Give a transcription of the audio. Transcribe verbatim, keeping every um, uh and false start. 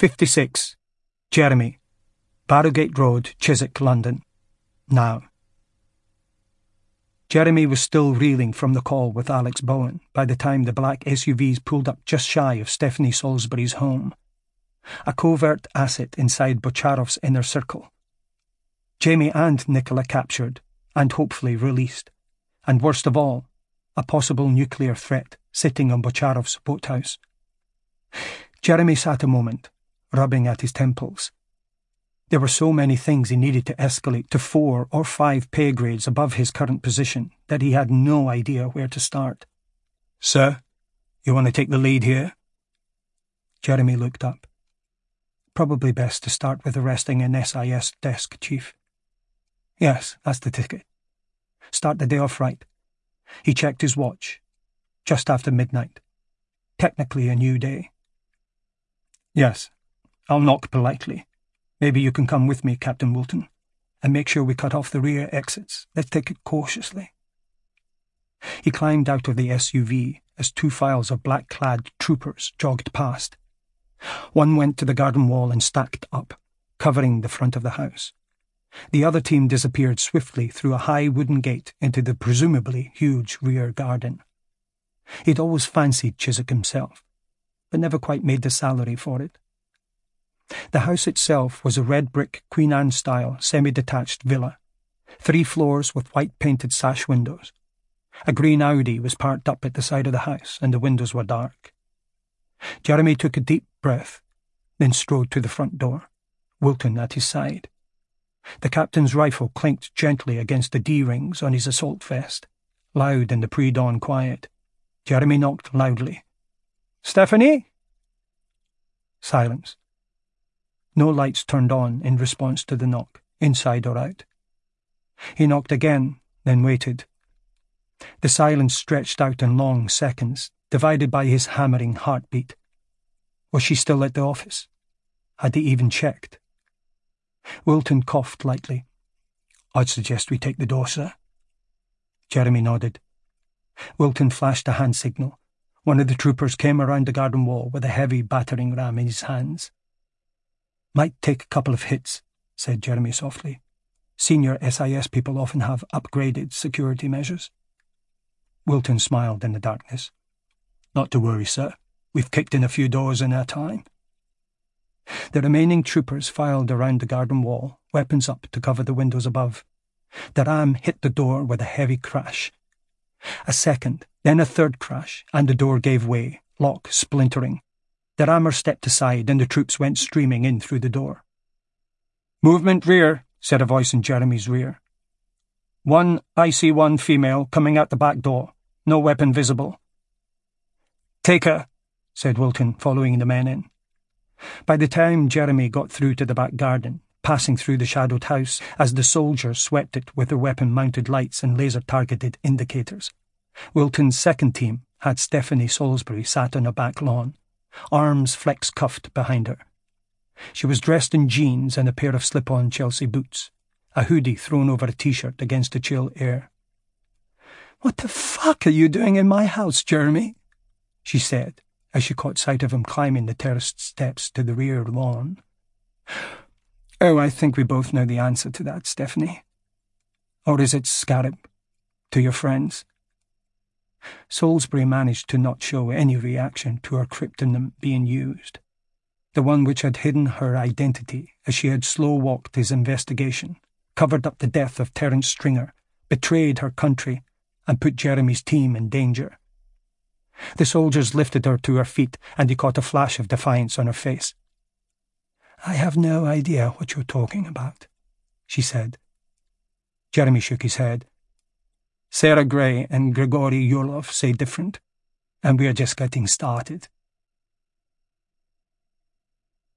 fifty-six. Jeremy. Barrowgate Road, Chiswick, London. Now. Jeremy was still reeling from the call with Alex Bowen by the time the black S U Vs pulled up just shy of Stephanie Salisbury's home, a covert asset inside Bocharov's inner circle. Jamie and Nicola captured, and hopefully released, and worst of all, a possible nuclear threat sitting on Bocharov's boathouse. Jeremy sat a moment, rubbing at his temples. There were so many things he needed to escalate to four or five pay grades above his current position that he had no idea where to start. "Sir, you want to take the lead here?" Jeremy looked up. Probably best to start with arresting an S I S desk chief. Yes, that's the ticket. Start the day off right. He checked his watch. Just after midnight. Technically a new day. Yes, I'll knock politely. Maybe you can come with me, Captain Wilton, and make sure we cut off the rear exits. Let's take it cautiously. He climbed out of the S U V as two files of black-clad troopers jogged past. One went to the garden wall and stacked up, covering the front of the house. The other team disappeared swiftly through a high wooden gate into the presumably huge rear garden. He'd always fancied Chiswick himself, but never quite made the salary for it. The house itself was a red-brick Queen Anne-style semi-detached villa, three floors with white-painted sash windows. A green Audi was parked up at the side of the house, and the windows were dark. Jeremy took a deep breath, then strode to the front door, Wilton at his side. The captain's rifle clinked gently against the D-rings on his assault vest, loud in the pre-dawn quiet. Jeremy knocked loudly. "Stephanie?" Silence. No lights turned on in response to the knock, inside or out. He knocked again, then waited. The silence stretched out in long seconds, divided by his hammering heartbeat. Was she still at the office? Had he even checked? Wilton coughed lightly. "I'd suggest we take the door, sir." Jeremy nodded. Wilton flashed a hand signal. One of the troopers came around the garden wall with a heavy battering ram in his hands. "Might take a couple of hits," said Jeremy softly. "Senior S I S people often have upgraded security measures." Wilton smiled in the darkness. "Not to worry, sir. We've kicked in a few doors in our time." The remaining troopers filed around the garden wall, weapons up to cover the windows above. The ram hit the door with a heavy crash. A second, then a third crash, and the door gave way, lock splintering. The rammer stepped aside, and the troops went streaming in through the door. "Movement rear," said a voice in Jeremy's rear. "One I C one female coming out the back door. No weapon visible." "Take her," said Wilton, following the men in. By the time Jeremy got through to the back garden, passing through the shadowed house as the soldiers swept it with their weapon-mounted lights and laser-targeted indicators, Wilton's second team had Stephanie Salisbury sat on a back lawn, arms flex-cuffed behind her. She was dressed in jeans and a pair of slip-on Chelsea boots, a hoodie thrown over a t-shirt against the chill air. "What the fuck are you doing in my house, Jeremy?" she said, as she caught sight of him climbing the terraced steps to the rear lawn. "Oh, I think we both know the answer to that, Stephanie. Or is it Scarab? To your friends?" Salisbury managed to not show any reaction to her cryptonym being used, the one which had hidden her identity as she had slow-walked his investigation, covered up the death of Terence Stringer, betrayed her country, and put Jeremy's team in danger. The soldiers lifted her to her feet, and he caught a flash of defiance on her face. "I have no idea what you're talking about," she said. Jeremy shook his head. "Sarah Gray and Grigory Yurlov say different, and we're just getting started."